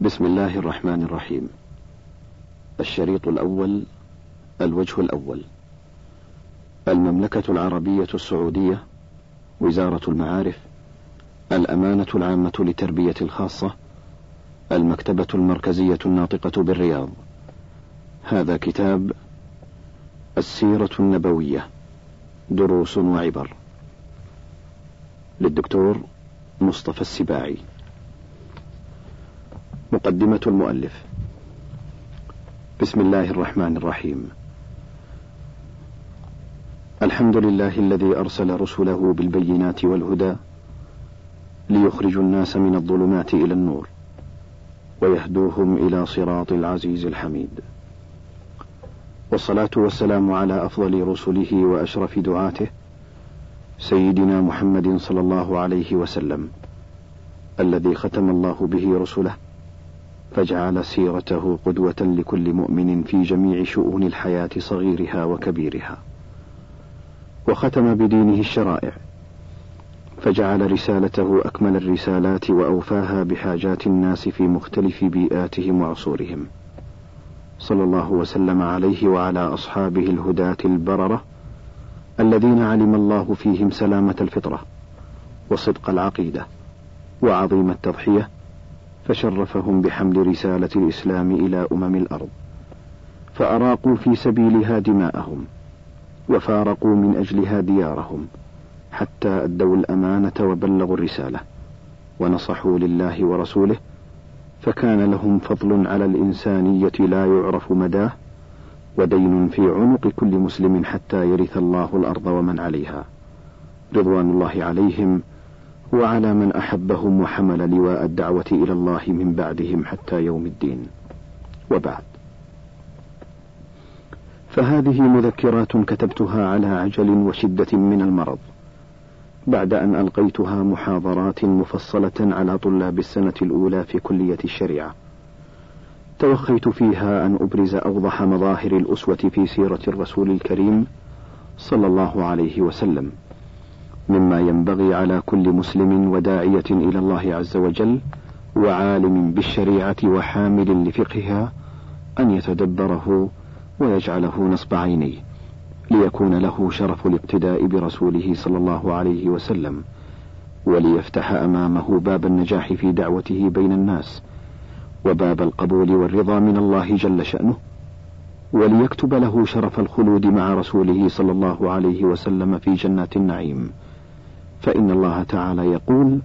بسم الله الرحمن الرحيم. الشريط الأول. الوجه الأول. المملكة العربية السعودية، وزارة المعارف، الأمانة العامة للتربية الخاصة، المكتبة المركزية الناطقة بالرياض. هذا كتاب السيرة النبوية، دروس وعبر، للدكتور مصطفى السباعي. مقدمة المؤلف. بسم الله الرحمن الرحيم. الحمد لله الذي أرسل رسله بالبينات والهدى ليخرجوا الناس من الظلمات إلى النور ويهدوهم إلى صراط العزيز الحميد، والصلاة والسلام على أفضل رسله وأشرف دعاته سيدنا محمد صلى الله عليه وسلم، الذي ختم الله به رسله فجعل سيرته قدوة لكل مؤمن في جميع شؤون الحياة صغيرها وكبيرها، وختم بدينه الشرائع فجعل رسالته أكمل الرسالات وأوفاها بحاجات الناس في مختلف بيئاتهم وعصورهم، صلى الله وسلم عليه وعلى أصحابه الهداة البررة الذين علم الله فيهم سلامة الفطرة وصدق العقيدة وعظيم التضحية، فشرفهم بحمل رسالة الإسلام إلى الأرض، فأراقوا في سبيلها دماءهم وفارقوا من أجلها ديارهم، حتى أدوا الأمانة وبلغوا الرسالة ونصحوا لله ورسوله، فكان لهم فضل على الإنسانية لا يعرف مداه، ودين في عنق كل مسلم حتى يرث الله الأرض ومن عليها، رضوان الله عليهم وعلى من أحبهم وحمل لواء الدعوة إلى الله من بعدهم حتى يوم الدين. وبعد، فهذه مذكرات كتبتها على عجل وشدة من المرض، بعد أن ألقيتها محاضرات مفصلة على طلاب السنة الأولى في كلية الشريعة، توخيت فيها أن أبرز أوضح مظاهر الأسوة في سيرة الرسول الكريم صلى الله عليه وسلم، مما ينبغي على كل مسلم وداعية إلى الله عز وجل وعالم بالشريعة وحامل لفقهها أن يتدبره ويجعله نصب عينيه، ليكون له شرف الاقتداء برسوله صلى الله عليه وسلم، وليفتح أمامه باب النجاح في دعوته بين الناس وباب القبول والرضا من الله جل شأنه، وليكتب له شرف الخلود مع رسوله صلى الله عليه وسلم في جنات النعيم، فإن الله تعالى يقول: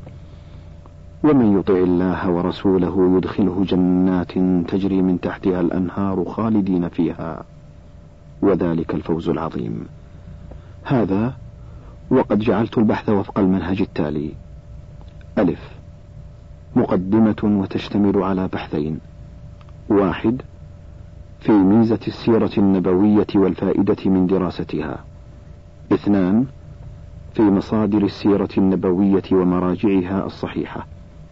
ومن يطع الله ورسوله يدخله جنات تجري من تحتها الأنهار خالدين فيها، وذلك الفوز العظيم. هذا وقد جعلت البحث وفق المنهج التالي: ألف، مقدمة وتشتمل على بحثين: 1 في ميزة السيرة النبوية والفائدة من دراستها، 2 في مصادر السيرة النبوية ومراجعها الصحيحة،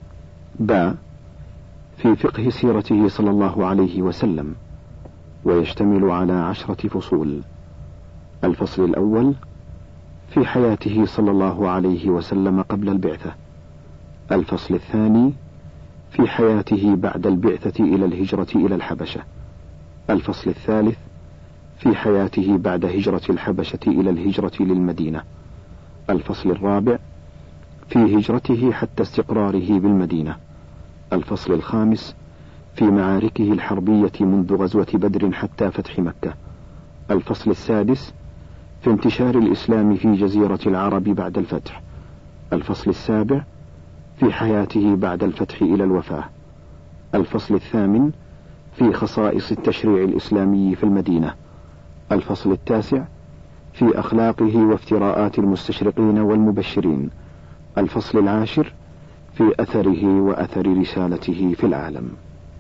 ب في فقه سيرته صلى الله عليه وسلم، ويشتمل على 10 فصول. الفصل الأول في حياته صلى الله عليه وسلم قبل البعثة. الفصل الثاني في حياته بعد البعثة إلى الهجرة إلى الحبشة. الفصل الثالث في حياته بعد هجرة الحبشة إلى الهجرة للمدينة. الفصل الرابع في هجرته حتى استقراره بالمدينة. الفصل الخامس في معاركه الحربية منذ غزوة بدر حتى فتح مكة. الفصل السادس في انتشار الإسلام في جزيرة العرب بعد الفتح. الفصل السابع في حياته بعد الفتح إلى الوفاة. الفصل الثامن في خصائص التشريع الإسلامي في المدينة. الفصل التاسع في أخلاقه وافتراءات المستشرقين والمبشرين. الفصل العاشر في أثره وأثر رسالته في العالم.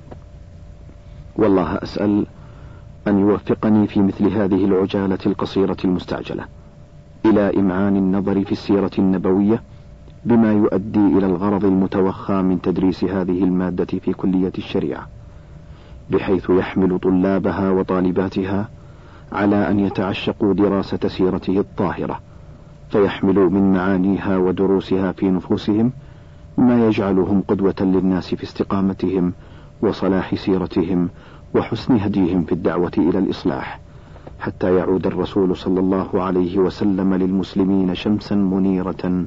والله أسأل أن يوفقني في مثل هذه العجالة القصيرة المستعجلة إلى إمعان النظر في السيرة النبوية بما يؤدي إلى الغرض المتوخى من تدريس هذه المادة في كلية الشريعة، بحيث يحمل طلابها وطالباتها على أن يتعشقوا دراسة سيرته الطاهرة، فيحملوا من معانيها ودروسها في نفوسهم ما يجعلهم قدوة للناس في استقامتهم وصلاح سيرتهم وحسن هديهم في الدعوة إلى الإصلاح، حتى يعود الرسول صلى الله عليه وسلم للمسلمين شمسا منيرة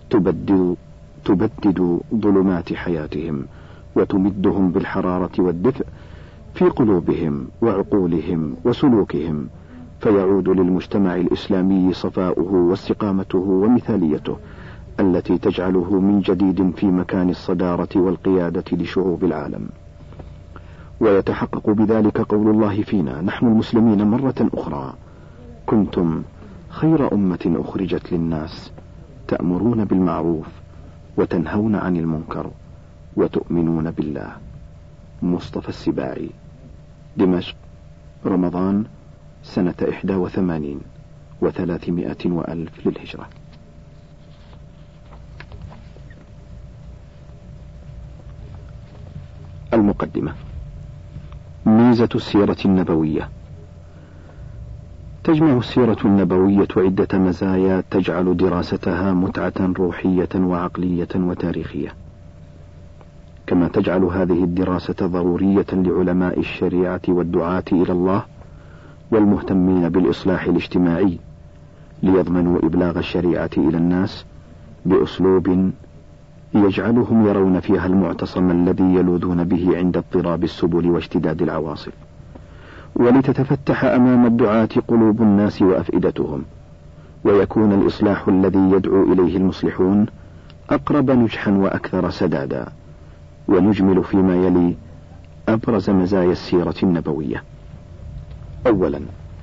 تبدد ظلمات حياتهم وتمدهم بالحرارة والدفء في قلوبهم وعقولهم وسلوكهم، فيعود للمجتمع الإسلامي صفاؤه واستقامته ومثاليته التي تجعله من جديد في مكان الصدارة والقيادة لشعوب العالم. ويتحقق بذلك قول الله فينا نحن المسلمين مرة أخرى: كنتم خير أمة أخرجت للناس تأمرون بالمعروف وتنهون عن المنكر وتؤمنون بالله. مصطفى السباعي، دمشق، رمضان سنة 81 و300 وألف للهجرة. المقدمة. ميزة السيرة النبوية. تجمع السيرة النبوية عدة مزايا تجعل دراستها متعة روحية وعقلية وتاريخية، كما تجعل هذه الدراسة ضرورية لعلماء الشريعة والدعاة إلى الله والمهتمين بالإصلاح الاجتماعي، ليضمنوا إبلاغ الشريعة إلى الناس بأسلوب يجعلهم يرون فيها المعتصم الذي يلوذون به عند اضطراب السبل واشتداد العواصف، ولتتفتح أمام الدعاة قلوب الناس وأفئدتهم، ويكون الإصلاح الذي يدعو إليه المصلحون أقرب نجحا وأكثر سدادا. ونجمل فيما يلي أبرز مزايا السيرة النبوية. أولا،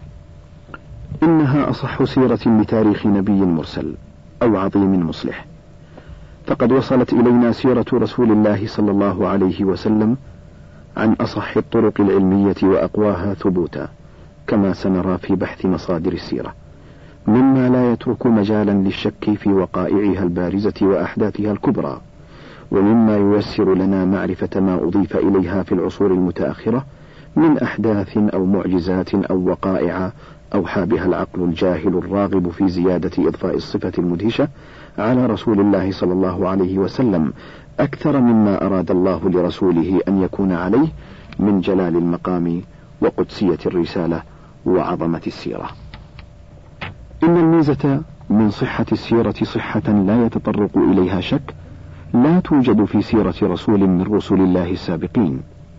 إنها أصح سيرة لتاريخ نبي مرسل أو عظيم مصلح، فقد وصلت إلينا سيرة رسول الله صلى الله عليه وسلم عن أصح الطرق العلمية وأقواها ثبوتا، كما سنرى في بحث مصادر السيرة، مما لا يترك مجالا للشك في وقائعها البارزة وأحداثها الكبرى، ومما ييسر لنا معرفة ما أضيف إليها في العصور المتأخرة من أحداث أو معجزات أو وقائع أوحى بها العقل الجاهل الراغب في زيادة إضفاء الصفة المدهشة على رسول الله صلى الله عليه وسلم أكثر مما أراد الله لرسوله أن يكون عليه من جلال المقام وقدسية الرسالة وعظمة السيرة. إن الميزة من صحة السيرة صحة لا يتطرق إليها شك لا توجد في سيرة رسول من رسل الله السابقين.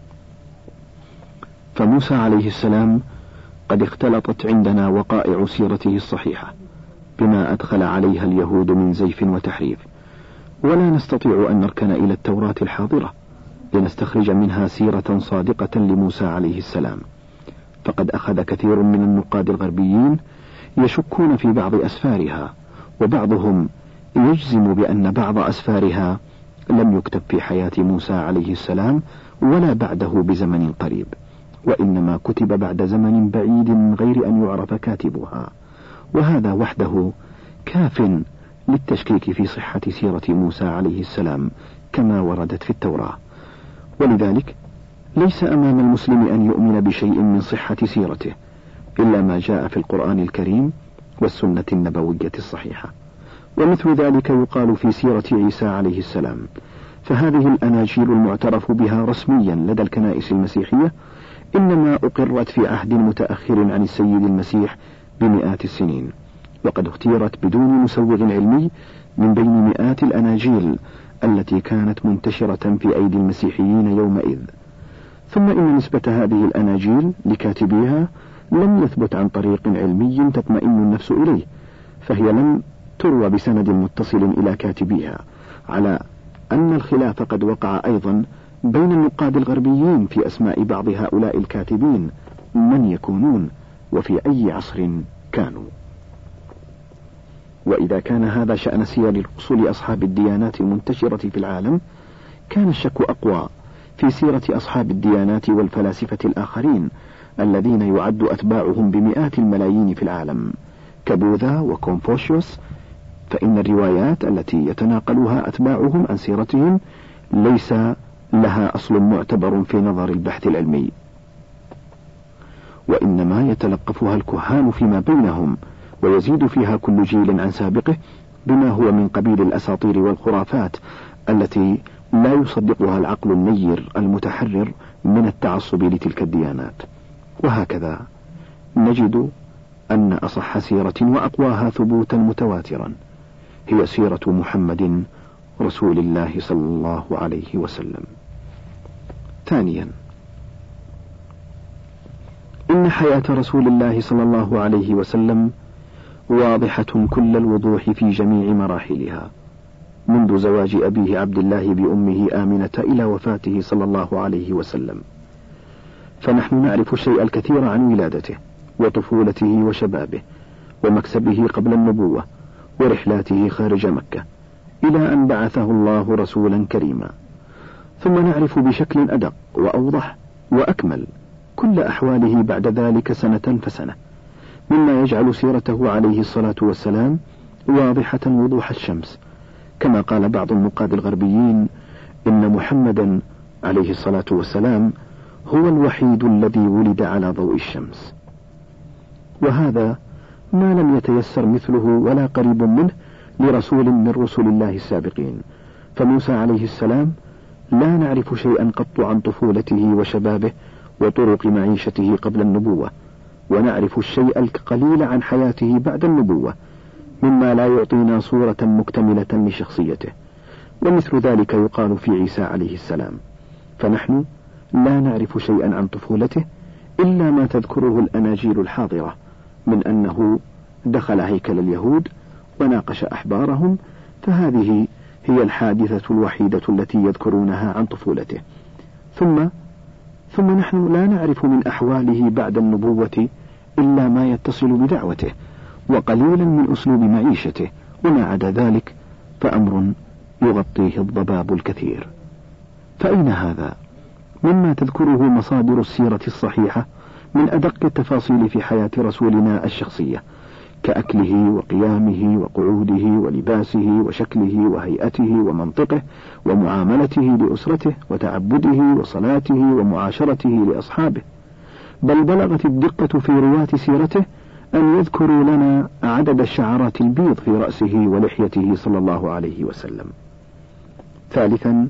فموسى عليه السلام قد اختلطت عندنا وقائع سيرته الصحيحة بما أدخل عليها اليهود من زيف وتحريف، ولا نستطيع أن نركن إلى التوراة الحاضرة لنستخرج منها سيرة صادقة لموسى عليه السلام، فقد أخذ كثير من النقاد الغربيين يشكون في بعض أسفارها، وبعضهم يجزم بأن بعض أسفارها لم يكتب في حياة موسى عليه السلام ولا بعده بزمن قريب، وإنما كتب بعد زمن بعيد من غير أن يعرف كاتبها، وهذا وحده كاف للتشكيك في صحة سيرة موسى عليه السلام كما وردت في التوراة. ولذلك ليس أمام المسلم أن يؤمن بشيء من صحة سيرته إلا ما جاء في القرآن الكريم والسنة النبوية الصحيحة. ومثل ذلك يقال في سيرة عيسى عليه السلام، فهذه الأناجيل المعترف بها رسميا لدى الكنائس المسيحية إنما أقرت في عهد متأخر عن السيد المسيح بمئات السنين، وقد اختيرت بدون مسوغ علمي من بين مئات الأناجيل التي كانت منتشرة في أيدي المسيحيين يومئذ. ثم إن نسبة هذه الأناجيل لكاتبيها لم يثبت عن طريق علمي تطمئن النفس إليه، فهي لم تروى بسند متصل إلى كاتبيها، على أن الخلاف قد وقع أيضا بين النقاد الغربيين في أسماء بعض هؤلاء الكاتبين من يكونون وفي أي عصر كانوا. وإذا كان هذا شأن سير رسل أصحاب الديانات المنتشرة في العالم، كان الشك أقوى في سيرة أصحاب الديانات والفلاسفة الآخرين الذين يعد أتباعهم بمئات الملايين في العالم كبوذا وكونفوشيوس، فإن الروايات التي يتناقلها أتباعهم عن سيرتهم ليس لها أصل معتبر في نظر البحث العلمي، وإنما يتلقفها الكهان فيما بينهم، ويزيد فيها كل جيل عن سابقه بما هو من قبيل الأساطير والخرافات التي لا يصدقها العقل النير المتحرر من التعصب لتلك الديانات. وهكذا نجد أن أصح سيرة وأقواها ثبوتا متواترا هي سيرة محمد رسول الله صلى الله عليه وسلم. ثانيا، إن حياة رسول الله صلى الله عليه وسلم واضحة كل الوضوح في جميع مراحلها، منذ زواج أبيه عبد الله بأمه آمنة إلى وفاته صلى الله عليه وسلم، فنحن نعرف الشيء الكثير عن ولادته وطفولته وشبابه ومكسبه قبل النبوة ورحلاته خارج مكة إلى أن بعثه الله رسولا كريما، ثم نعرف بشكل أدق وأوضح وأكمل كل أحواله بعد ذلك سنة فسنة، مما يجعل سيرته عليه الصلاة والسلام واضحة وضوح الشمس، كما قال بعض النقاد الغربيين إن محمدا عليه الصلاة والسلام هو الوحيد الذي ولد على ضوء الشمس. وهذا ما لم يتيسر مثله ولا قريب منه لرسول من رسل الله السابقين، فموسى عليه السلام لا نعرف شيئا قط عن طفولته وشبابه وطرق معيشته قبل النبوة، ونعرف الشيء القليل عن حياته بعد النبوة مما لا يعطينا صورة مكتملة لشخصيته، ومثل ذلك يقال في عيسى عليه السلام، فنحن لا نعرف شيئا عن طفولته إلا ما تذكره الأناجيل الحاضرة من أنه دخل هيكل اليهود وناقش أحبارهم، فهذه هي الحادثة الوحيدة التي يذكرونها عن طفولته. ثم نحن لا نعرف من أحواله بعد النبوة إلا ما يتصل بدعوته وقليلا من أسلوب معيشته، وما عدا ذلك فأمر يغطيه الضباب الكثير. فأين هذا مما تذكره مصادر السيرة الصحيحة من أدق التفاصيل في حياة رسولنا الشخصية، كأكله وقيامه وقعوده ولباسه وشكله وهيئته ومنطقه ومعاملته لأسرته وتعبده وصلاته ومعاشرته لأصحابه، بل بلغت الدقة في رواة سيرته أن يذكروا لنا عدد الشعرات البيض في رأسه ولحيته صلى الله عليه وسلم. ثالثا،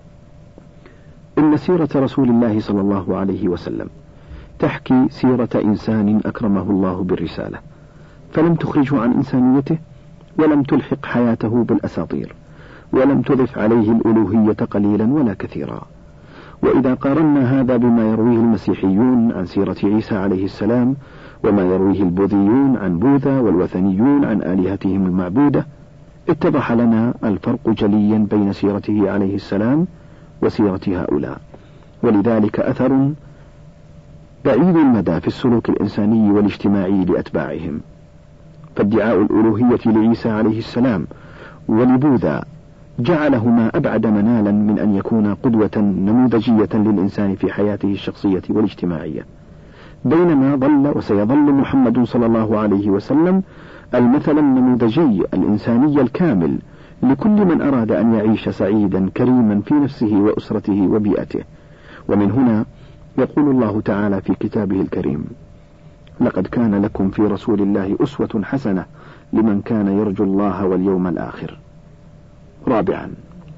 إن سيرة رسول الله صلى الله عليه وسلم تحكي سيرة إنسان أكرمه الله بالرسالة، فلم تخرجه عن إنسانيته ولم تلحق حياته بالأساطير، ولم تضف عليه الألوهية قليلا ولا كثيرا. وإذا قارنا هذا بما يرويه المسيحيون عن سيرة عيسى عليه السلام، وما يرويه البوذيون عن بوذا والوثنيون عن آلهتهم المعبودة، اتضح لنا الفرق جليا بين سيرته عليه السلام وسيرة هؤلاء، ولذلك أثر بعيد المدى في السلوك الإنساني والاجتماعي لأتباعهم. فادعاء الألوهية لعيسى عليه السلام ولبوذا جعلهما أبعد منالا من أن يكون قدوة نموذجية للإنسان في حياته الشخصية والاجتماعية، بينما ظل وسيظل محمد صلى الله عليه وسلم المثل النموذجي الإنساني الكامل لكل من أراد أن يعيش سعيدا كريما في نفسه وأسرته وبيئته. ومن هنا يقول الله تعالى في كتابه الكريم: لقد كان لكم في رسول الله أسوة حسنة لمن كان يرجو الله واليوم الآخر. رابعا،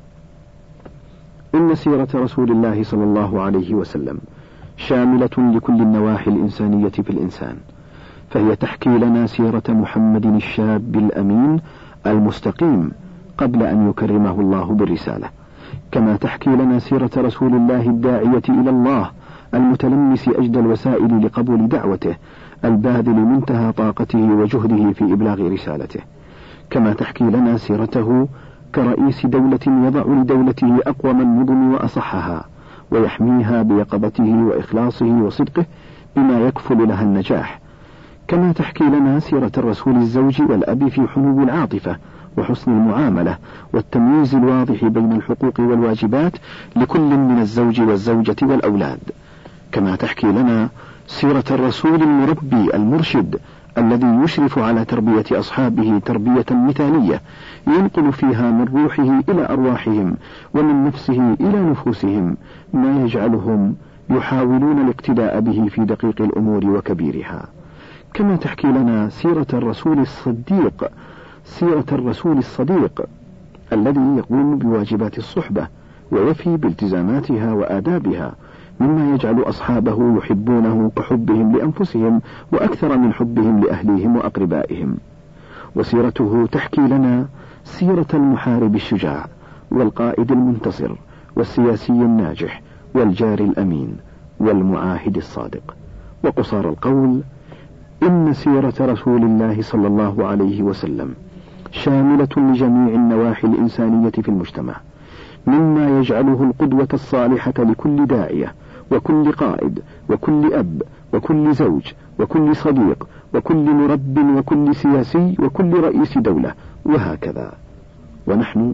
إن سيرة رسول الله صلى الله عليه وسلم شاملة لكل النواحي الإنسانية في الإنسان، فهي تحكي لنا سيرة محمد الشاب الأمين المستقيم قبل أن يكرمه الله بالرسالة، كما تحكي لنا سيرة رسول الله الداعية إلى الله المتلمس أجدى الوسائل لقبول دعوته، الباذل منتهى طاقته وجهده في إبلاغ رسالته، كما تحكي لنا سيرته كرئيس دولة يضع لدولته أقوم النظم وأصحها ويحميها بيقظته وإخلاصه وصدقه بما يكفل لها النجاح، كما تحكي لنا سيرة الرسول الزوج والأب في حنو العاطفة وحسن المعاملة والتمييز الواضح بين الحقوق والواجبات لكل من الزوج والزوجة والأولاد، كما تحكي لنا سيرة الرسول المربي المرشد الذي يشرف على تربية أصحابه تربية مثالية ينقل فيها من روحه إلى أرواحهم ومن نفسه إلى نفوسهم ما يجعلهم يحاولون الاقتداء به في دقيق الأمور وكبيرها، كما تحكي لنا سيرة الرسول الصديق الذي يقوم بواجبات الصحبة ويفي بالتزاماتها وآدابها، مما يجعل أصحابه يحبونه كحبهم لأنفسهم وأكثر من حبهم لأهليهم وأقربائهم. وسيرته تحكي لنا سيرة المحارب الشجاع والقائد المنتصر والسياسي الناجح والجار الأمين والمعاهد الصادق. وقصار القول إن سيرة رسول الله صلى الله عليه وسلم شاملة لجميع النواحي الإنسانية في المجتمع، مما يجعله القدوة الصالحة لكل داعية وكل قائد وكل أب وكل زوج وكل صديق وكل مرب وكل سياسي وكل رئيس دولة، وهكذا. ونحن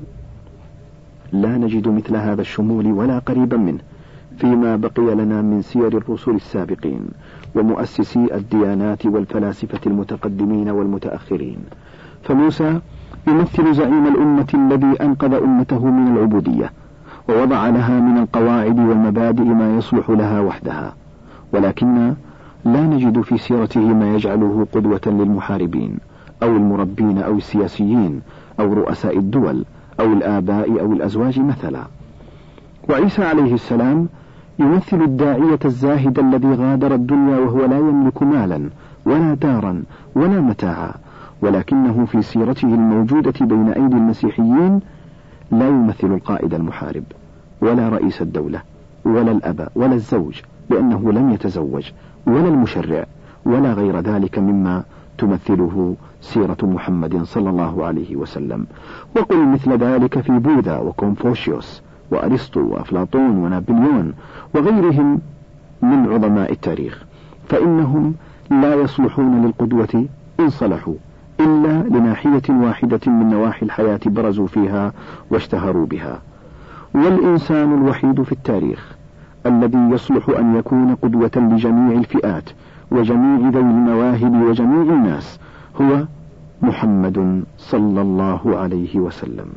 لا نجد مثل هذا الشمول ولا قريبا منه فيما بقي لنا من سير الرسل السابقين ومؤسسي الديانات والفلاسفة المتقدمين والمتأخرين. فموسى يمثل زعيم الأمة الذي أنقذ أمته من العبودية ووضع لها من القواعد والمبادئ ما يصلح لها وحدها، ولكن لا نجد في سيرته ما يجعله قدوة للمحاربين أو المربين أو السياسيين أو رؤساء الدول أو الآباء أو الأزواج مثلا. وعيسى عليه السلام يمثل الداعية الزاهد الذي غادر الدنيا وهو لا يملك مالا ولا دارا ولا متاعا، ولكنه في سيرته الموجودة بين أيدي المسيحيين لا يمثل القائد المحارب ولا رئيس الدولة ولا الأب ولا الزوج لأنه لم يتزوج ولا المشرع ولا غير ذلك مما تمثله سيرة محمد صلى الله عليه وسلم. وقل مثل ذلك في بوذا وكونفوشيوس وأرسطو وأفلاطون ونابليون وغيرهم من عظماء التاريخ، فإنهم لا يصلحون للقدوة إن صلحوا إلا لناحية واحدة من نواحي الحياة برزوا فيها واشتهروا بها. والإنسان الوحيد في التاريخ الذي يصلح أن يكون قدوة لجميع الفئات وجميع ذوي المواهب وجميع الناس هو محمد صلى الله عليه وسلم.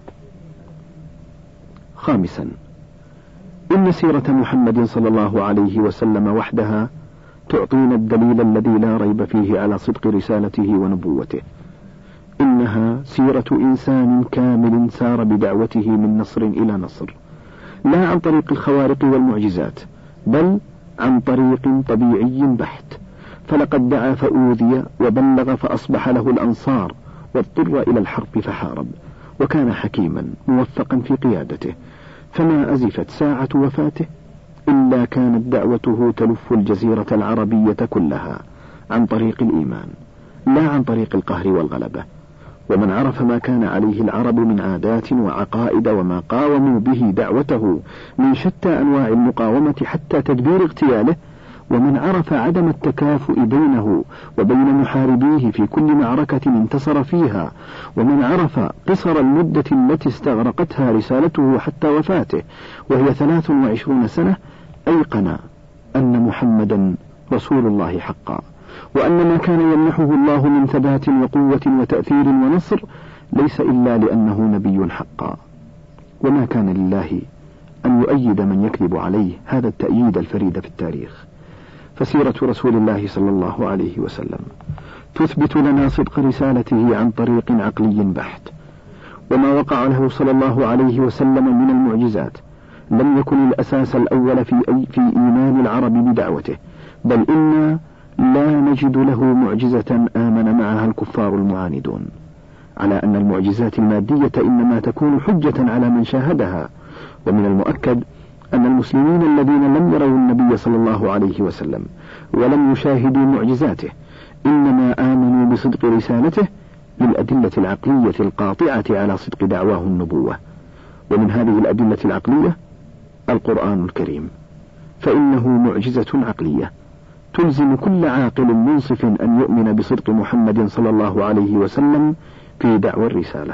خامسا، إن سيرة محمد صلى الله عليه وسلم وحدها تعطينا الدليل الذي لا ريب فيه على صدق رسالته ونبوته. إنها سيرة إنسان كامل سار بدعوته من نصر إلى نصر، لا عن طريق الخوارق والمعجزات بل عن طريق طبيعي بحت. فلقد دعا فأوذي وبلغ فأصبح له الأنصار واضطر إلى الحرب فحارب، وكان حكيما موفقا في قيادته، فما أزفت ساعة وفاته إلا كانت دعوته تلف الجزيرة العربية كلها عن طريق الإيمان لا عن طريق القهر والغلبة. ومن عرف ما كان عليه العرب من عادات وعقائد وما قاوموا به دعوته من شتى أنواع المقاومة حتى تدبير اغتياله، ومن عرف عدم التكافؤ بينه وبين محاربيه في كل معركة انتصر فيها، ومن عرف قصر المدة التي استغرقتها رسالته حتى وفاته وهي 23 سنة، أيقن أن محمدا رسول الله حقا، وأن ما كان يمنحه الله من ثبات وقوة وتأثير ونصر ليس إلا لأنه نبي حقا. وما كان لله أن يؤيد من يكذب عليه هذا التأييد الفريد في التاريخ. فسيرة رسول الله صلى الله عليه وسلم تثبت لنا صدق رسالته عن طريق عقلي بحت. وما وقع له صلى الله عليه وسلم من المعجزات لم يكن الأساس الأول في إيمان العرب بدعوته، بل إنا لا نجد له معجزة آمن معها الكفار المعاندون، على أن المعجزات المادية إنما تكون حجة على من شاهدها. ومن المؤكد أن المسلمين الذين لم يروا النبي صلى الله عليه وسلم ولم يشاهدوا معجزاته إنما آمنوا بصدق رسالته للأدلة العقلية القاطعة على صدق دعواه النبوة. ومن هذه الأدلة العقلية القرآن الكريم، فإنه معجزة عقلية تلزم كل عاقل منصف أن يؤمن بصدق محمد صلى الله عليه وسلم في دعوى الرسالة.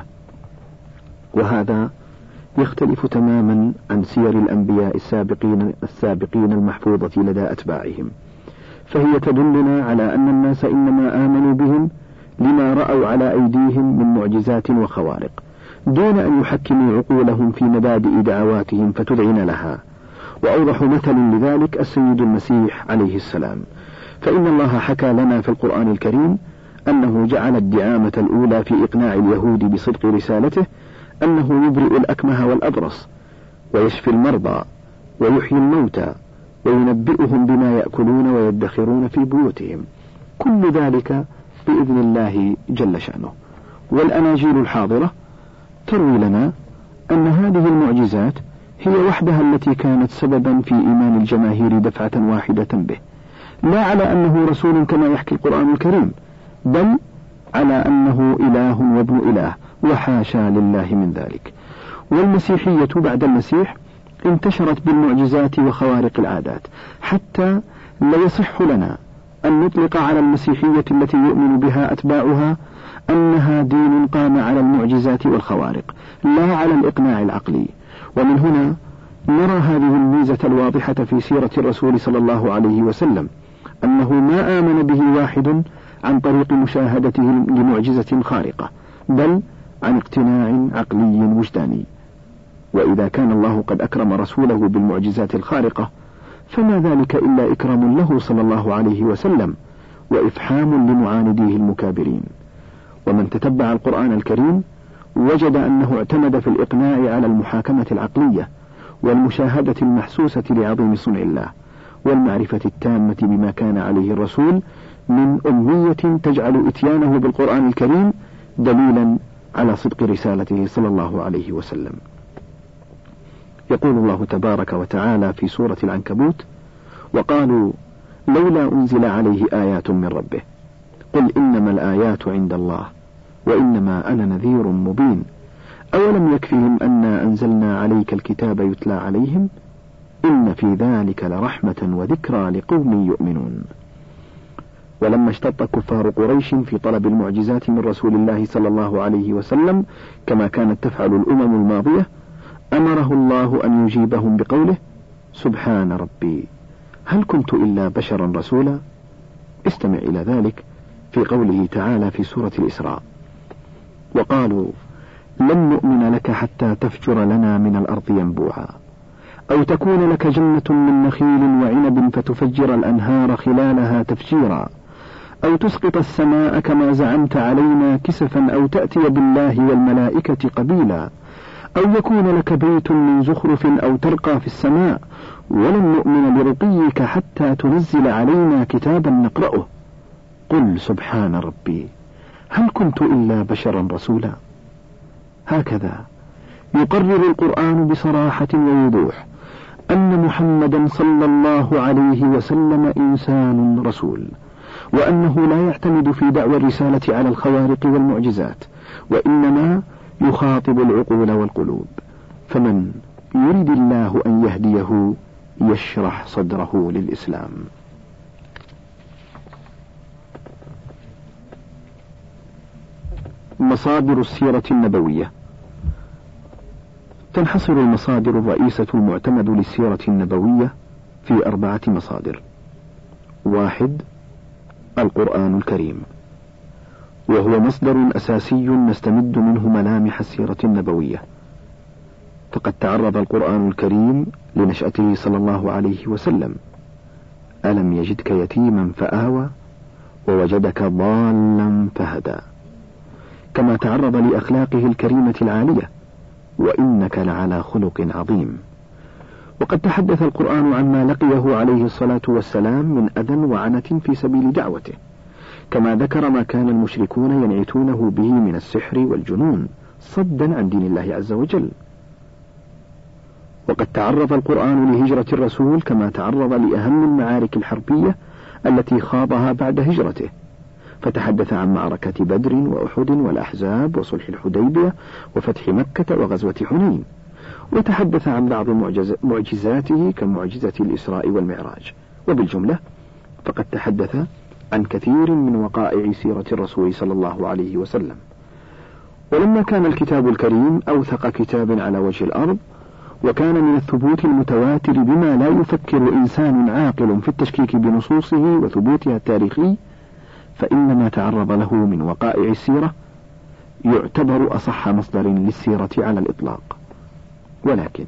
وهذا يختلف تماما عن سير الأنبياء السابقين المحفوظة لدى أتباعهم، فهي تدلنا على أن الناس إنما آمنوا بهم لما رأوا على أيديهم من معجزات وخوارق، دون أن يحكموا عقولهم في مبادئ دعواتهم فتذعن لها. وأوضح مثل لذلك السيد المسيح عليه السلام، فإن الله حكى لنا في القرآن الكريم أنه جعل الدعامة الأولى في إقناع اليهود بصدق رسالته أنه يبرئ الأكمه والأبرص، ويشفي المرضى ويحيي الموتى وينبئهم بما يأكلون ويدخرون في بيوتهم، كل ذلك بإذن الله جل شأنه. والأناجيل الحاضرة تروي لنا أن هذه المعجزات هي وحدها التي كانت سببا في إيمان الجماهير دفعة واحدة به، لا على أنه رسول كما يحكي القرآن الكريم، بل على أنه إله وابن إله، وحاشا لله من ذلك. والمسيحية بعد المسيح انتشرت بالمعجزات وخوارق العادات، حتى لا يصح لنا أن نطلق على المسيحية التي يؤمن بها أتباعها أنها دين قام على المعجزات والخوارق، لا على الإقناع العقلي. ومن هنا نرى هذه الميزة الواضحة في سيرة الرسول صلى الله عليه وسلم، أنه ما آمن به واحد عن طريق مشاهدته لمعجزة خارقة، بل عن اقتناع عقلي وجداني. وإذا كان الله قد أكرم رسوله بالمعجزات الخارقة، فما ذلك إلا إكرام له صلى الله عليه وسلم وإفحام لمعانديه المكابرين. ومن تتبع القرآن الكريم وجد أنه اعتمد في الإقناع على المحاكمة العقلية والمشاهدة المحسوسة لعظيم صنع الله، والمعرفة التامة بما كان عليه الرسول من أمية تجعل إتيانه بالقرآن الكريم دليلا على صدق رسالته صلى الله عليه وسلم. يقول الله تبارك وتعالى في سورة العنكبوت: وقالوا لولا أنزل عليه آيات من ربه قل إنما الآيات عند الله وإنما أنا نذير مبين أولم يكفهم أنا أنزلنا عليك الكتاب يتلى عليهم إن في ذلك لرحمة وذكرى لقوم يؤمنون. ولما اشتط كفار قريش في طلب المعجزات من رسول الله صلى الله عليه وسلم كما كانت تفعل الأمم الماضية، أمره الله أن يجيبهم بقوله: سبحان ربي هل كنت إلا بشرا رسولا. استمع إلى ذلك في قوله تعالى في سورة الإسراء: وقالوا لن نؤمن لك حتى تفجر لنا من الأرض ينبوعا أو تكون لك جنة من نخيل وعنب فتفجر الأنهار خلالها تفجيرا أو تسقط السماء كما زعمت علينا كسفا أو تأتي بالله والملائكة قبيلا أو يكون لك بيت من زخرف أو ترقى في السماء ولن نؤمن لرقيك حتى تنزل علينا كتابا نقرأه قل سبحان ربي هل كنت إلا بشرا رسولا. هكذا يقرر القرآن بصراحة ووضوح أن محمدا صلى الله عليه وسلم إنسان رسول، وأنه لا يعتمد في دعوى الرسالة على الخوارق والمعجزات، وإنما يخاطب العقول والقلوب. فمن يريد الله أن يهديه يشرح صدره للإسلام. مصادر السيرة النبوية. تنحصر المصادر الرئيسة المعتمد للسيرة النبوية في 4 مصادر. 1. القرآن الكريم، وهو مصدر أساسي نستمد منه ملامح السيرة النبوية، فقد تعرض القرآن الكريم لنشأته صلى الله عليه وسلم: ألم يجدك يتيما فآوى ووجدك ضالا فهدى، كما تعرض لأخلاقه الكريمة العالية: وإنك لعلى خلق عظيم. وقد تحدث القرآن عما لقيه عليه الصلاة والسلام من أذى وعنة في سبيل دعوته، كما ذكر ما كان المشركون ينعتونه به من السحر والجنون صدا عن دين الله عز وجل. وقد تعرض القرآن لهجرة الرسول كما تعرض لأهم المعارك الحربية التي خاضها بعد هجرته، فتحدث عن معركة بدر وأحد والأحزاب وصلح الحديبية وفتح مكة وغزوة حنين، وتحدث عن بعض معجزاته كمعجزة الإسراء والمعراج. وبالجملة فقد تحدث عن كثير من وقائع سيرة الرسول صلى الله عليه وسلم. ولما كان الكتاب الكريم أوثق كتاب على وجه الأرض، وكان من الثبوت المتواتر بما لا يفكر إنسان عاقل في التشكيك بنصوصه وثبوتها التاريخي، فإن ما تعرض له من وقائع السيرة يعتبر أصح مصدر للسيرة على الإطلاق. ولكن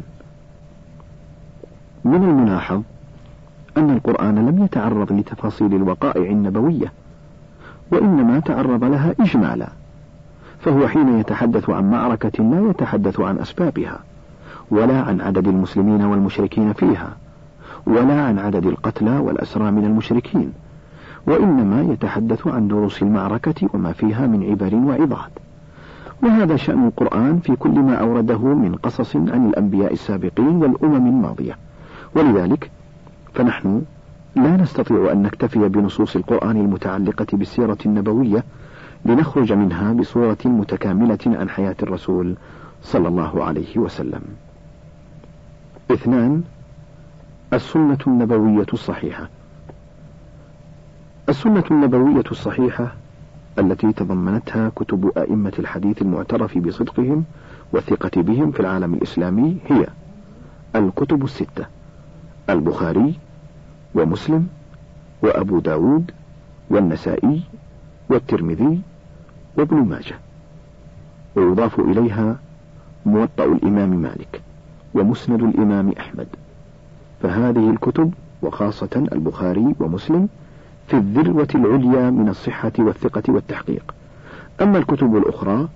من الملاحظ أن القرآن لم يتعرض لتفاصيل الوقائع النبوية، وإنما تعرض لها إجمالا، فهو حين يتحدث عن معركة لا يتحدث عن أسبابها، ولا عن عدد المسلمين والمشركين فيها، ولا عن عدد القتلى والأسرى من المشركين، وإنما يتحدث عن دروس المعركة وما فيها من عبر وعظات. وهذا شأن القرآن في كل ما أورده من قصص عن الأنبياء السابقين والأمم الماضية. ولذلك فنحن لا نستطيع أن نكتفي بنصوص القرآن المتعلقة بالسيرة النبوية لنخرج منها بصورة متكاملة عن حياة الرسول صلى الله عليه وسلم. 2. السنة النبوية الصحيحة. السنة النبوية الصحيحة التي تضمنتها كتب أئمة الحديث المعترف بصدقهم والثقة بهم في العالم الإسلامي هي الكتب الستة: البخاري ومسلم وأبو داود والنسائي والترمذي وابن ماجه، ويضاف إليها موطأ الإمام مالك ومسند الإمام أحمد. فهذه الكتب وخاصة البخاري ومسلم في الذروة العليا من الصحة والثقة والتحقيق. أما الكتب الأخرى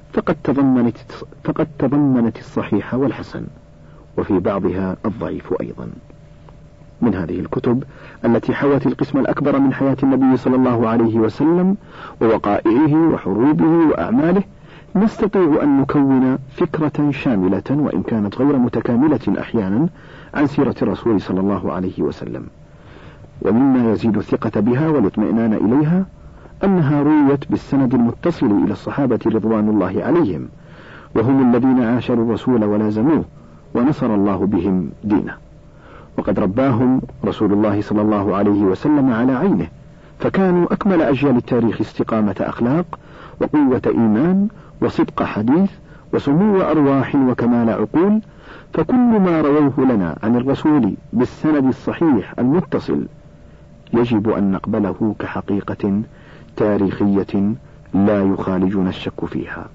فقد تضمنت الصحيح والحسن، وفي بعضها الضعيف أيضا. من هذه الكتب التي حوت القسم الأكبر من حياة النبي صلى الله عليه وسلم ووقائعه وحروبه وأعماله نستطيع أن نكون فكرة شاملة وإن كانت غير متكاملة أحيانا عن سيرة الرسول صلى الله عليه وسلم. ومما يزيد الثقة بها والاطمئنان إليها أنها رويت بالسند المتصل إلى الصحابة رضوان الله عليهم، وهم الذين عاشروا الرسول ولازموه ونصر الله بهم دينه، وقد رباهم رسول الله صلى الله عليه وسلم على عينه، فكانوا أكمل أجيال التاريخ استقامة أخلاق وقوة إيمان وصدق حديث وسمو أرواح وكمال عقول. فكل ما رووه لنا عن الرسول بالسند الصحيح المتصل يجب أن نقبله كحقيقة تاريخية لا يخالجنا الشك فيها.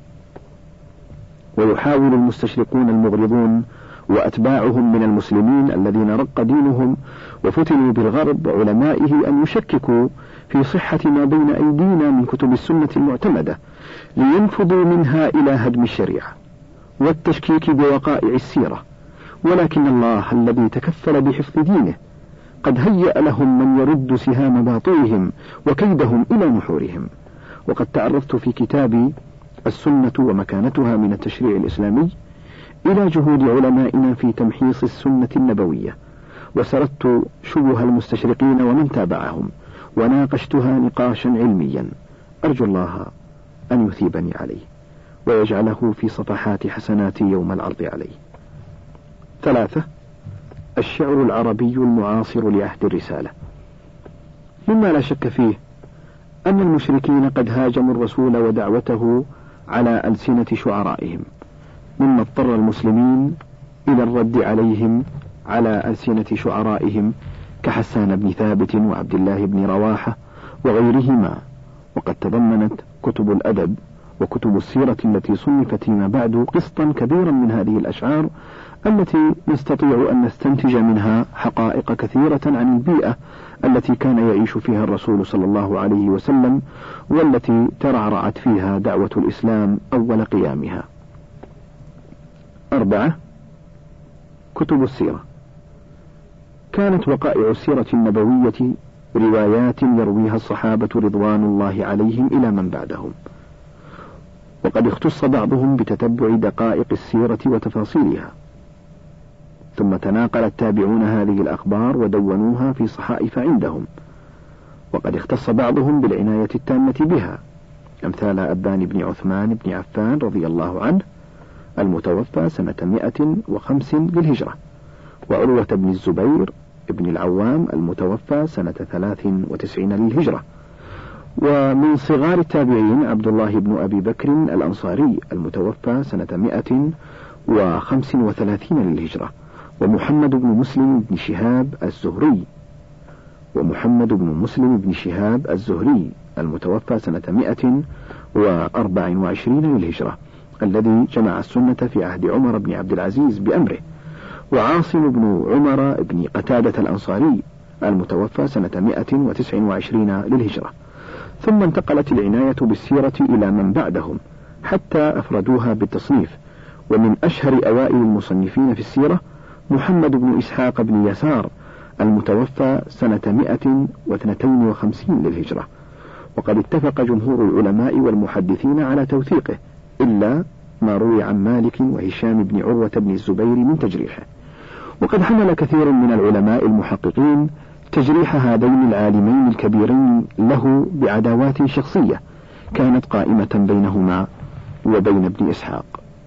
ويحاول المستشرقون المغرضون وأتباعهم من المسلمين الذين رق دينهم وفتنوا بالغرب وعلمائه أن يشككوا في صحة ما بين أيدينا من كتب السنة المعتمدة لينفضوا منها إلى هدم الشريعة والتشكيك بوقائع السيرة، ولكن الله الذي تكفل بحفظ دينه قد هيأ لهم من يرد سهام باطلهم وكيدهم إلى نحورهم. وقد تعرضت في كتابي السنة ومكانتها من التشريع الإسلامي إلى جهود علمائنا في تمحيص السنة النبوية، وسردت شبه المستشرقين ومن تابعهم وناقشتها نقاشا علميا، أرجو الله أن يثيبني عليه ويجعله في صفحات حسناتي يوم العرض عليه. 3. الشعر العربي المعاصر لعهد الرسالة. مما لا شك فيه أن المشركين قد هاجموا الرسول ودعوته على ألسنة شعرائهم، مما اضطر المسلمين إلى الرد عليهم على ألسنة شعرائهم كحسان بن ثابت وعبد الله بن رواحة وغيرهما. وقد تضمنت كتب الأدب وكتب السيرة التي صنفت فيما بعد قسطا كبيرا من هذه الأشعار التي نستطيع أن نستنتج منها حقائق كثيرة عن البيئة التي كان يعيش فيها الرسول صلى الله عليه وسلم والتي ترعرعت فيها دعوة الإسلام أول قيامها. 4. كتب السيرة. كانت وقائع السيرة النبوية روايات يرويها الصحابة رضوان الله عليهم إلى من بعدهم، وقد اختص بعضهم بتتبع دقائق السيرة وتفاصيلها، ثم تناقل التابعون هذه الأخبار ودونوها في صحائف عندهم، وقد اختص بعضهم بالعناية التامة بها، أمثال أبان بن عثمان بن عفان رضي الله عنه المتوفى سنة 105 للهجرة، وعروة بن الزبير بن العوام المتوفى سنة 93 للهجرة. ومن صغار التابعين عبد الله بن أبي بكر الأنصاري المتوفى سنة 135 للهجرة، ومحمد بن مسلم بن شهاب الزهري المتوفى سنة 124 للهجرة، الذي جمع السنة في عهد عمر بن عبد العزيز بأمره. وعاصم بن عمر بن قتادة الأنصاري المتوفى سنة 129 للهجرة. ثم انتقلت العناية بالسيرة إلى من بعدهم حتى أفردوها بالتصنيف، ومن أشهر أوائل المصنفين في السيرة محمد بن إسحاق بن يسار المتوفى سنة 152 للهجرة، وقد اتفق جمهور العلماء والمحدثين على توثيقه إلا ما روي عن مالك وهشام بن عروة بن الزبير من تجريحه. وقد حمل كثير من العلماء المحققين تجريح هذين العالمين الكبيرين له بعداوات شخصية كانت قائمة بينهما وبين ابن إسحاق.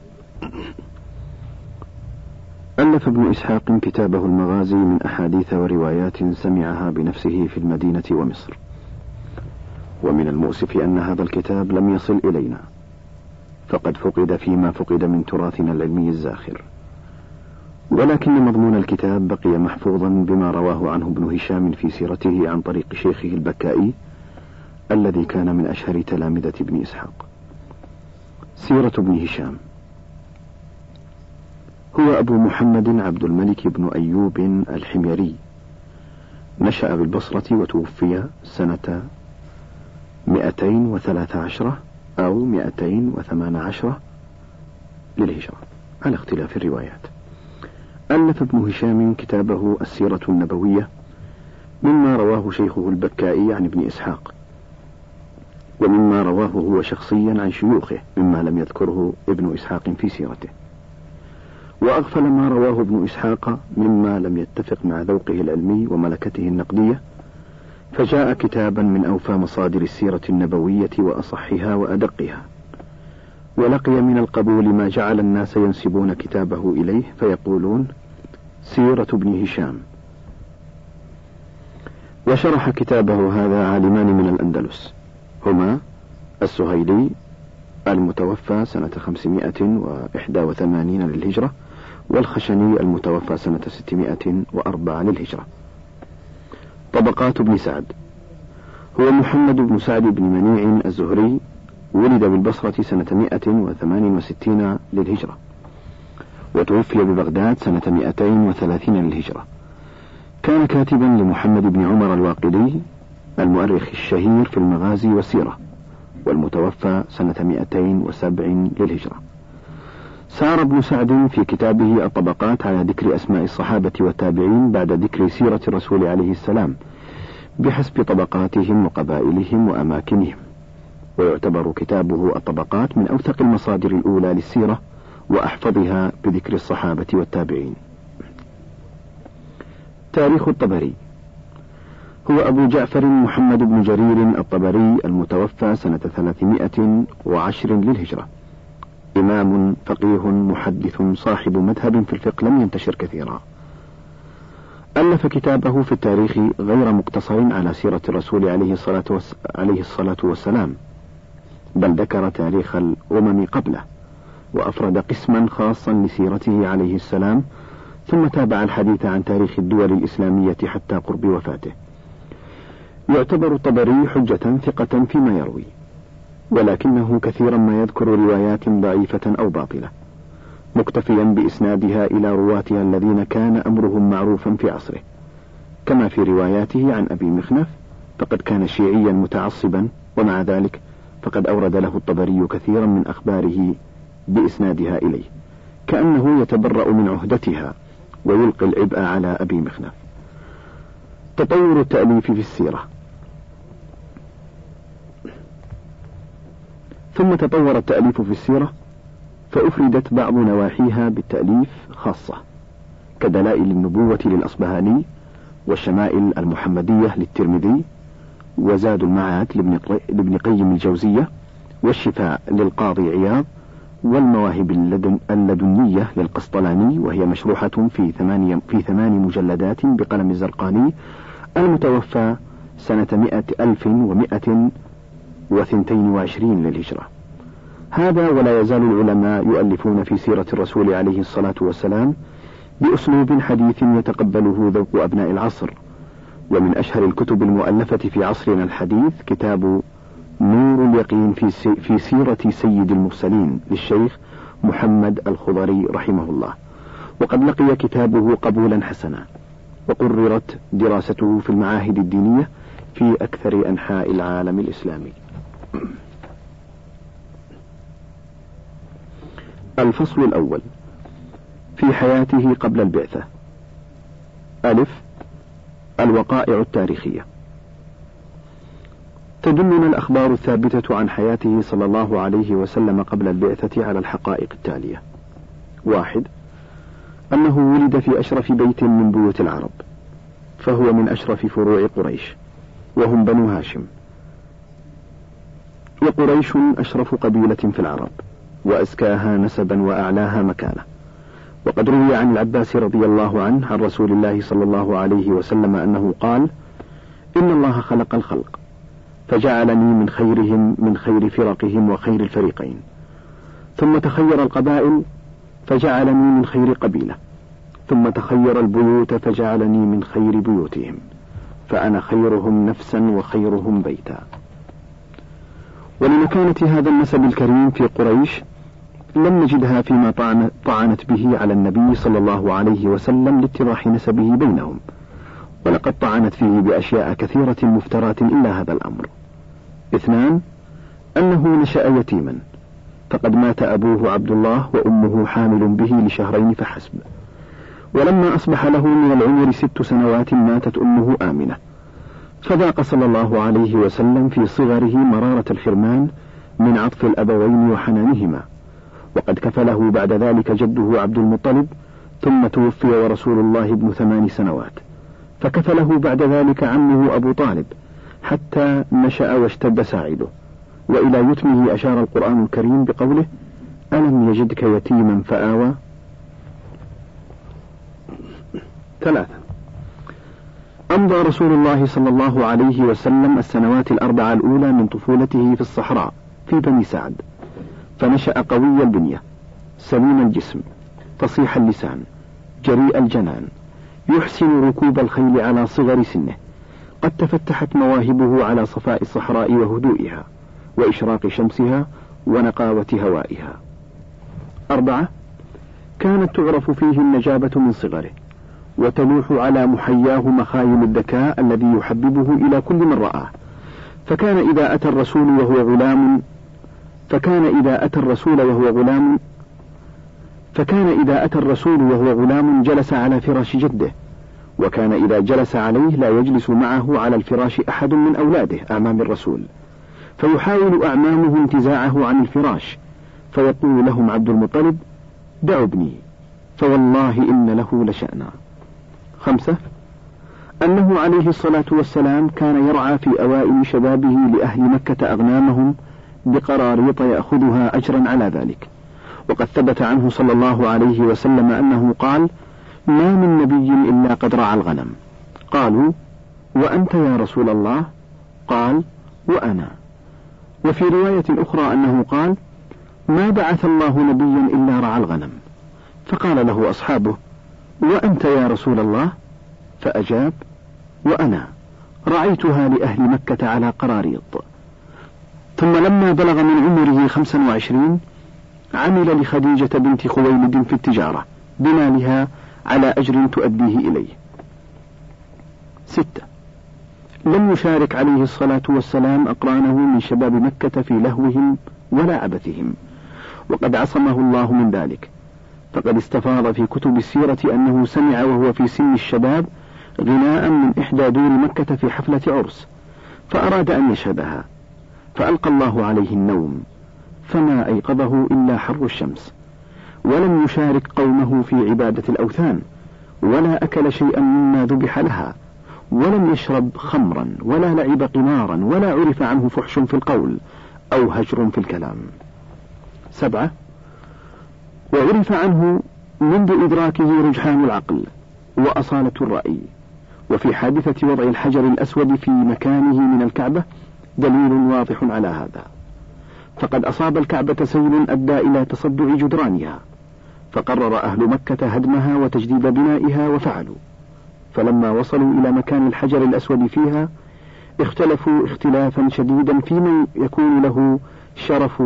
ألف ابن إسحاق كتابه المغازي من أحاديث وروايات سمعها بنفسه في المدينة ومصر، ومن المؤسف أن هذا الكتاب لم يصل إلينا، فقد فقد فيما فقد من تراثنا العلمي الزاخر، ولكن مضمون الكتاب بقي محفوظا بما رواه عنه ابن هشام في سيرته عن طريق شيخه البكائي الذي كان من أشهر تلامذة ابن إسحاق. سيرة ابن هشام: هو أبو محمد عبد الملك بن أيوب الحميري، نشأ بالبصرة وتوفي سنة 213 أو 218 للهجرة على اختلاف الروايات. ألف ابن هشام كتابه السيرة النبوية مما رواه شيخه البكائي عن ابن إسحاق، ومما رواه هو شخصيا عن شيوخه مما لم يذكره ابن إسحاق في سيرته، وأغفل ما رواه ابن إسحاق مما لم يتفق مع ذوقه العلمي وملكته النقدية، فجاء كتابا من أوفى مصادر السيرة النبوية وأصحها وأدقها، ولقي من القبول ما جعل الناس ينسبون كتابه إليه فيقولون سيرة ابن هشام. وشرح كتابه هذا عالمان من الأندلس هما السهيلي المتوفى سنة 581 للهجرة، والخشني المتوفى سنة 604 للهجرة. طبقات ابن سعد: هو محمد بن سعد بن منيع الزهري، ولد بالبصرة سنة 168 للهجرة، وتوفي ببغداد سنة 230 للهجرة. كان كاتبا لمحمد بن عمر الواقدي المؤرخ الشهير في المغازي والسيرة، والمتوفى سنة 207 للهجرة. سار ابن سعد في كتابه الطبقات على ذكر أسماء الصحابة والتابعين بعد ذكر سيرة الرسول عليه السلام بحسب طبقاتهم وقبائلهم وأماكنهم، ويعتبر كتابه الطبقات من أوثق المصادر الأولى للسيرة وأحفظها بذكر الصحابة والتابعين. تاريخ الطبري: هو أبو جعفر محمد بن جرير الطبري المتوفى سنة 310 للهجرة، إمام فقيه محدث صاحب مذهب في الفقه لم ينتشر كثيرا. ألف كتابه في التاريخ غير مقتصر على سيرة الرسول عليه الصلاة والسلام، بل ذكر تاريخ الأمم قبله، وأفرد قسما خاصا لسيرته عليه السلام، ثم تابع الحديث عن تاريخ الدول الإسلامية حتى قرب وفاته. يعتبر الطبري حجة ثقة فيما يروي، ولكنه كثيرا ما يذكر روايات ضعيفة أو باطلة، مكتفيا بإسنادها إلى رواتها الذين كان أمرهم معروفا في عصره، كما في رواياته عن أبي مخنف فقد كان شيعيا متعصبا، ومع ذلك فقد أورد له الطبري كثيرا من أخباره بإسنادها إليه، كأنه يتبرأ من عهدتها ويلقي العبء على أبي مخنف. تطور التأليف في السيرة: ثم تطور التأليف في السيرة فأفردت بعض نواحيها بالتأليف خاصة، كدلائل النبوة للأصبهاني، والشمائل المحمدية للترمذي، وزاد المعاد لابن قيم الجوزية، والشفاء للقاضي عياض، والمواهب اللدنية للقسطلاني، وهي مشروحة في 8 مجلدات بقلم الزرقاني، المتوفى سنة 1122 للهجرة. هذا ولا يزال العلماء يؤلفون في سيرة الرسول عليه الصلاة والسلام بأسلوب حديث يتقبله ذوق أبناء العصر. ومن أشهر الكتب المؤلفة في عصرنا الحديث كتاب نور اليقين في سيرة سيد المرسلين للشيخ محمد الخضري رحمه الله، وقد لقي كتابه قبولا حسنا، وقررت دراسته في المعاهد الدينية في أكثر أنحاء العالم الإسلامي. الفصل الأول في حياته قبل البعثة. ألف: الوقائع التاريخية. تدلنا الأخبار الثابتة عن حياته صلى الله عليه وسلم قبل البعثة على الحقائق التالية: 1. أنه ولد في أشرف بيت من بيوت العرب، فهو من أشرف فروع قريش، وهم بنو هاشم، وقريش أشرف قبيلة في العرب وأزكاها نسبا وأعلاها مكانة. وقد روي عن العباس رضي الله عنه عن رسول الله صلى الله عليه وسلم أنه قال: إن الله خلق الخلق فجعلني من خيرهم، من خير فرقهم وخير الفريقين، ثم تخير القبائل فجعلني من خير قبيلة، ثم تخير البيوت فجعلني من خير بيوتهم، فأنا خيرهم نفسا وخيرهم بيتا. ولمكانة هذا النسب الكريم في قريش لم نجدها فيما طعنت به على النبي صلى الله عليه وسلم لاتضاح نسبه بينهم، ولقد طعنت فيه بأشياء كثيرة مفترات إلا هذا الأمر. 2. أنه نشأ يتيما، فقد مات أبوه عبد الله وأمه حامل به لشهرين فحسب، ولما أصبح له من العمر 6 سنوات ماتت أمه آمنة، فذاق صلى الله عليه وسلم في صغره مرارة الحرمان من عطف الأبوين وحنانهما، وقد كفله بعد ذلك جده عبد المطلب، ثم توفي ورسول الله ابن 8 سنوات، فكفله بعد ذلك عمه أبو طالب حتى نشأ واشتد ساعده. وإلى يتمه أشار القرآن الكريم بقوله: ألم يجدك يتيما فآوى. 3. أمضى رسول الله صلى الله عليه وسلم السنوات 4 الأولى من طفولته في الصحراء في بني سعد، فنشأ قوي البنية، سليم الجسم، فصيح اللسان، جريء الجنان، يحسن ركوب الخيل على صغر سنه، قد تفتحت مواهبه على صفاء الصحراء وهدوئها وإشراق شمسها ونقاوة هوائها. 4. كانت تعرف فيه النجابة من صغره، وتلوح على محياه مخايل الذكاء الذي يحببه إلى كل من رآه، فكان إذا أتى الرسول وهو غلام جلس على فراش جده، وكان إذا جلس عليه لا يجلس معه على الفراش أحد من أولاده أعمام الرسول، فيحاول أعمامه انتزاعه عن الفراش، فيقول لهم عبد المطلب: دعوا ابني فوالله إن له لشأنا. 5. أنه عليه الصلاة والسلام كان يرعى في أوائل شبابه لأهل مكة أغنامهم بقراريط يأخذها أجرا على ذلك، وقد ثبت عنه صلى الله عليه وسلم أنه قال: ما من نبي إلا قد رعى الغنم. قالوا: وأنت يا رسول الله؟ قال: وأنا. وفي رواية أخرى أنه قال: ما بعث الله نبيا إلا رعى الغنم. فقال له أصحابه: وأنت يا رسول الله؟ فأجاب: وأنا رعيتها لأهل مكة على قراريط. ثم لما بلغ من عمره 25 عمل لخديجة بنت خويلد في التجارة بمالها على أجر تؤديه إليه. 6. لم يشارك عليه الصلاة والسلام أقرانه من شباب مكة في لهوهم ولا عبثهم، وقد عصمه الله من ذلك، فقد استفاض في كتب السيرة أنه سمع وهو في سن الشباب غناء من إحدى دور مكة في حفلة عرس، فأراد أن يشهدها، فألقى الله عليه النوم، فما أيقظه إلا حر الشمس، ولم يشارك قومه في عبادة الأوثان، ولا أكل شيئا مما ذبح لها، ولم يشرب خمرا ولا لعب قمارا، ولا عرف عنه فحش في القول أو هجر في الكلام. 7. وعرف عنه منذ إدراكه رجحان العقل وأصالة الرأي. وفي حادثة وضع الحجر الأسود في مكانه من الكعبة دليل واضح على هذا، فقد أصاب الكعبة سيل أدى إلى تصدع جدرانها، فقرر أهل مكة هدمها وتجديد بنائها وفعلوا، فلما وصلوا إلى مكان الحجر الأسود فيها اختلفوا اختلافا شديدا في من يكون له شرف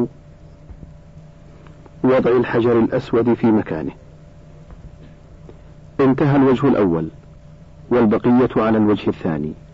وضع الحجر الأسود في مكانه. انتهى الوجه الأول، والبقية على الوجه الثاني.